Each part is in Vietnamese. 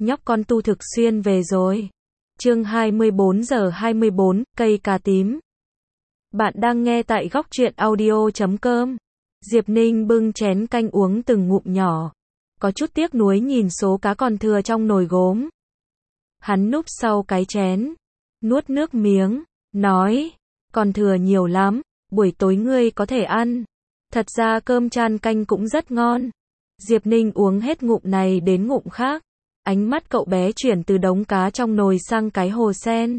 nhóc con tu thực xuyên về rồi. Chương 24:24, cây cà tím. Bạn đang nghe tại góc truyện audio.com. Diệp Ninh bưng chén canh uống từng ngụm nhỏ. Có chút tiếc nuối nhìn số cá còn thừa trong nồi gốm. Hắn núp sau cái chén, nuốt nước miếng, nói, còn thừa nhiều lắm, buổi tối ngươi có thể ăn. Thật ra cơm chan canh cũng rất ngon. Diệp Ninh uống hết ngụm này đến ngụm khác. Ánh mắt cậu bé chuyển từ đống cá trong nồi sang cái hồ sen.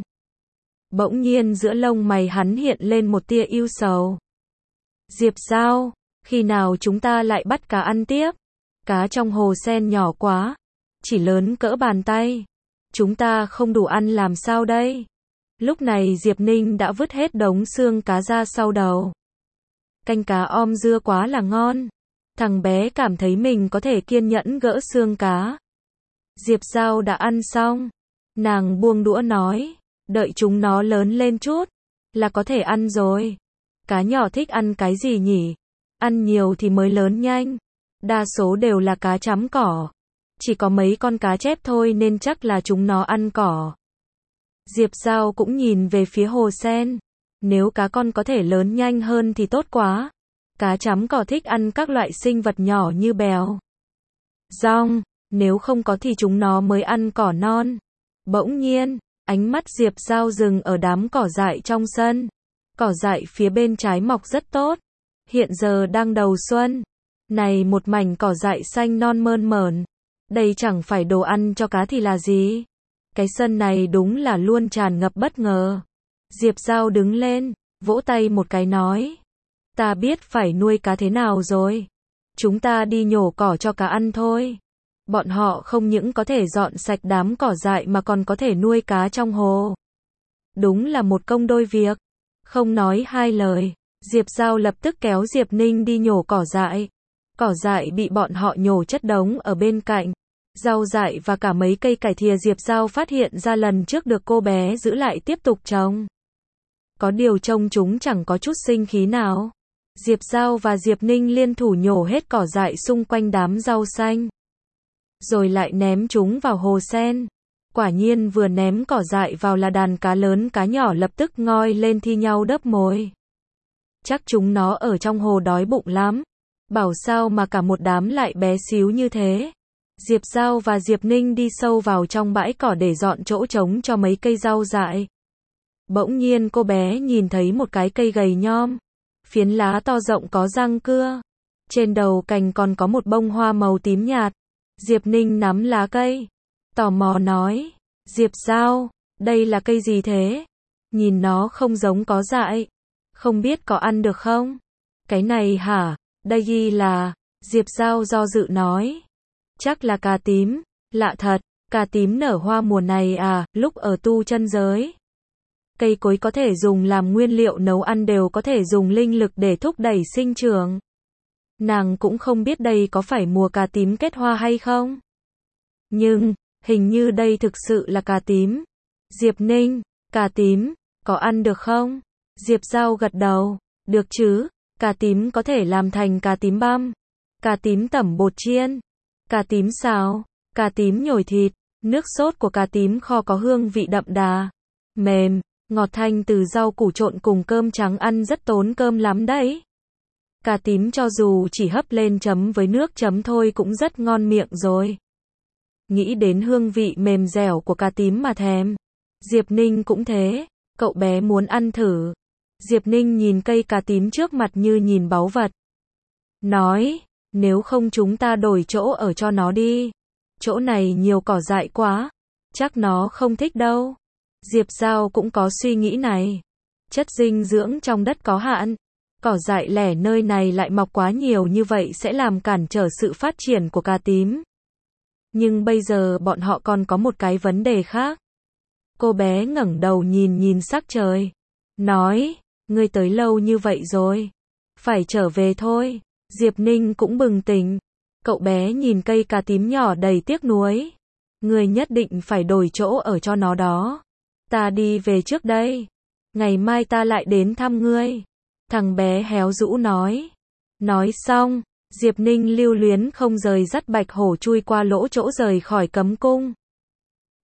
Bỗng nhiên giữa lông mày hắn hiện lên một tia ưu sầu. Diệp Giao, khi nào chúng ta lại bắt cá ăn tiếp? Cá trong hồ sen nhỏ quá, chỉ lớn cỡ bàn tay. Chúng ta không đủ ăn làm sao đây? Lúc này Diệp Ninh đã vứt hết đống xương cá ra sau đầu. Canh cá om dưa quá là ngon. Thằng bé cảm thấy mình có thể kiên nhẫn gỡ xương cá. Diệp Giao đã ăn xong. Nàng buông đũa nói, đợi chúng nó lớn lên chút, là có thể ăn rồi. Cá nhỏ thích ăn cái gì nhỉ? Ăn nhiều thì mới lớn nhanh. Đa số đều là cá chấm cỏ. Chỉ có mấy con cá chép thôi nên chắc là chúng nó ăn cỏ. Diệp Giao cũng nhìn về phía hồ sen. Nếu cá con có thể lớn nhanh hơn thì tốt quá. Cá chấm cỏ thích ăn các loại sinh vật nhỏ như bèo, dong, nếu không có thì chúng nó mới ăn cỏ non. Bỗng nhiên, ánh mắt Diệp Giao dừng ở đám cỏ dại trong sân. Cỏ dại phía bên trái mọc rất tốt. Hiện giờ đang đầu xuân. Này một mảnh cỏ dại xanh non mơn mởn. Đây chẳng phải đồ ăn cho cá thì là gì? Cái sân này đúng là luôn tràn ngập bất ngờ. Diệp Giao đứng lên, vỗ tay một cái nói. Ta biết phải nuôi cá thế nào rồi. Chúng ta đi nhổ cỏ cho cá ăn thôi. Bọn họ không những có thể dọn sạch đám cỏ dại mà còn có thể nuôi cá trong hồ. Đúng là một công đôi việc. Không nói hai lời, Diệp Giao lập tức kéo Diệp Ninh đi nhổ cỏ dại. Cỏ dại bị bọn họ nhổ chất đống ở bên cạnh. Rau dại và cả mấy cây cải thìa Diệp Giao phát hiện ra lần trước được cô bé giữ lại tiếp tục trồng. Có điều trông chúng chẳng có chút sinh khí nào. Diệp Giao và Diệp Ninh liên thủ nhổ hết cỏ dại xung quanh đám rau xanh. Rồi lại ném chúng vào hồ sen. Quả nhiên vừa ném cỏ dại vào là đàn cá lớn cá nhỏ lập tức ngoi lên thi nhau đớp mồi. Chắc chúng nó ở trong hồ đói bụng lắm. Bảo sao mà cả một đám lại bé xíu như thế. Diệp Giao và Diệp Ninh đi sâu vào trong bãi cỏ để dọn chỗ trống cho mấy cây rau dại. Bỗng nhiên cô bé nhìn thấy một cái cây gầy nhom. Phiến lá to rộng có răng cưa. Trên đầu cành còn có một bông hoa màu tím nhạt. Diệp Ninh nắm lá cây. Tò mò nói. Diệp Giao, đây là cây gì thế? Nhìn nó không giống có dại. Không biết có ăn được không? Cái này hả? Đây ghi là. Diệp Giao do dự nói. Chắc là cà tím. Lạ thật, cà tím nở hoa mùa này à, lúc ở tu chân giới. Cây cối có thể dùng làm nguyên liệu nấu ăn đều có thể dùng linh lực để thúc đẩy sinh trưởng. Nàng cũng không biết đây có phải mùa cà tím kết hoa hay không. Nhưng, hình như đây thực sự là cà tím. Diệp Ninh, cà tím, có ăn được không? Diệp Giao gật đầu, được chứ, cà tím có thể làm thành cà tím băm, cà tím tẩm bột chiên, cà tím xào, cà tím nhồi thịt. Nước sốt của cà tím kho có hương vị đậm đà, mềm, ngọt thanh từ rau củ trộn cùng cơm trắng ăn rất tốn cơm lắm đấy. Cà tím cho dù chỉ hấp lên chấm với nước chấm thôi cũng rất ngon miệng rồi. Nghĩ đến hương vị mềm dẻo của cà tím mà thèm. Diệp Ninh cũng thế, cậu bé muốn ăn thử. Diệp Ninh nhìn cây cà tím trước mặt như nhìn báu vật. Nói, nếu không chúng ta đổi chỗ ở cho nó đi. Chỗ này nhiều cỏ dại quá, chắc nó không thích đâu. Diệp Giao cũng có suy nghĩ này. Chất dinh dưỡng trong đất có hạn. Cỏ dại lẻ nơi này lại mọc quá nhiều như vậy sẽ làm cản trở sự phát triển của cà tím. Nhưng bây giờ bọn họ còn có một cái vấn đề khác. Cô bé ngẩng đầu nhìn sắc trời. Nói, ngươi tới lâu như vậy rồi. Phải trở về thôi. Diệp Ninh cũng bừng tỉnh. Cậu bé nhìn cây cà tím nhỏ đầy tiếc nuối. Ngươi nhất định phải đổi chỗ ở cho nó đó. Ta đi về trước đây. Ngày mai ta lại đến thăm ngươi. Thằng bé héo rũ nói. Nói xong, Diệp Ninh lưu luyến không rời dắt Bạch Hổ chui qua lỗ chỗ rời khỏi cấm cung.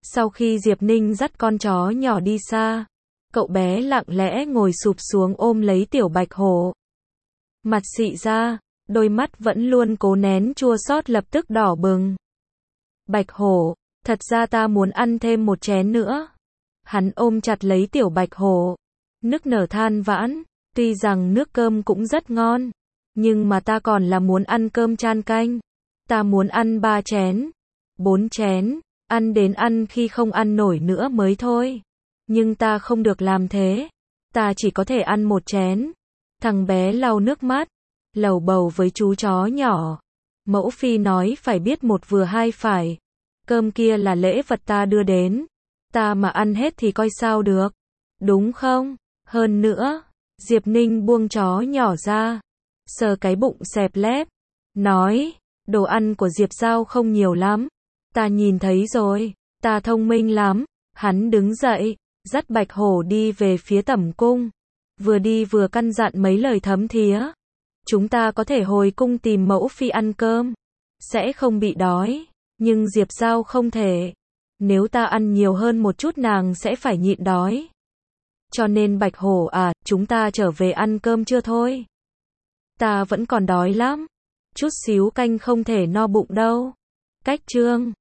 Sau khi Diệp Ninh dắt con chó nhỏ đi xa, cậu bé lặng lẽ ngồi xụp xuống ôm lấy tiểu bạch hổ. Mặt xị ra, đôi mắt vẫn luôn cố nén chua xót lập tức đỏ bừng. Bạch hổ, thật ra ta muốn ăn thêm một chén nữa. Hắn ôm chặt lấy tiểu bạch hổ, nức nở than vãn, tuy rằng nước cơm cũng rất ngon, nhưng mà ta còn là muốn ăn cơm chan canh. Ta muốn ăn 3 chén, 4 chén, ăn đến ăn khi không ăn nổi nữa mới thôi. Nhưng ta không được làm thế, ta chỉ có thể ăn 1 chén. Thằng bé lau nước mắt, lầu bầu với chú chó nhỏ. Mẫu phi nói phải biết một vừa hai phải. Cơm kia là lễ vật ta đưa đến, ta mà ăn hết thì coi sao được, đúng không? Hơn nữa, Diệp Ninh buông chó nhỏ ra, sờ cái bụng xẹp lép, nói, đồ ăn của Diệp Giao không nhiều lắm, ta nhìn thấy rồi, ta thông minh lắm. Hắn đứng dậy, dắt Bạch Hổ đi về phía tẩm cung, vừa đi vừa căn dặn mấy lời thấm thía. Chúng ta có thể hồi cung tìm mẫu phi ăn cơm, sẽ không bị đói, nhưng Diệp Giao không thể. Nếu ta ăn nhiều hơn một chút nàng sẽ phải nhịn đói. Cho nên Bạch Hổ à, chúng ta trở về ăn cơm chưa thôi? Ta vẫn còn đói lắm. Chút xíu canh không thể no bụng đâu. Cách chương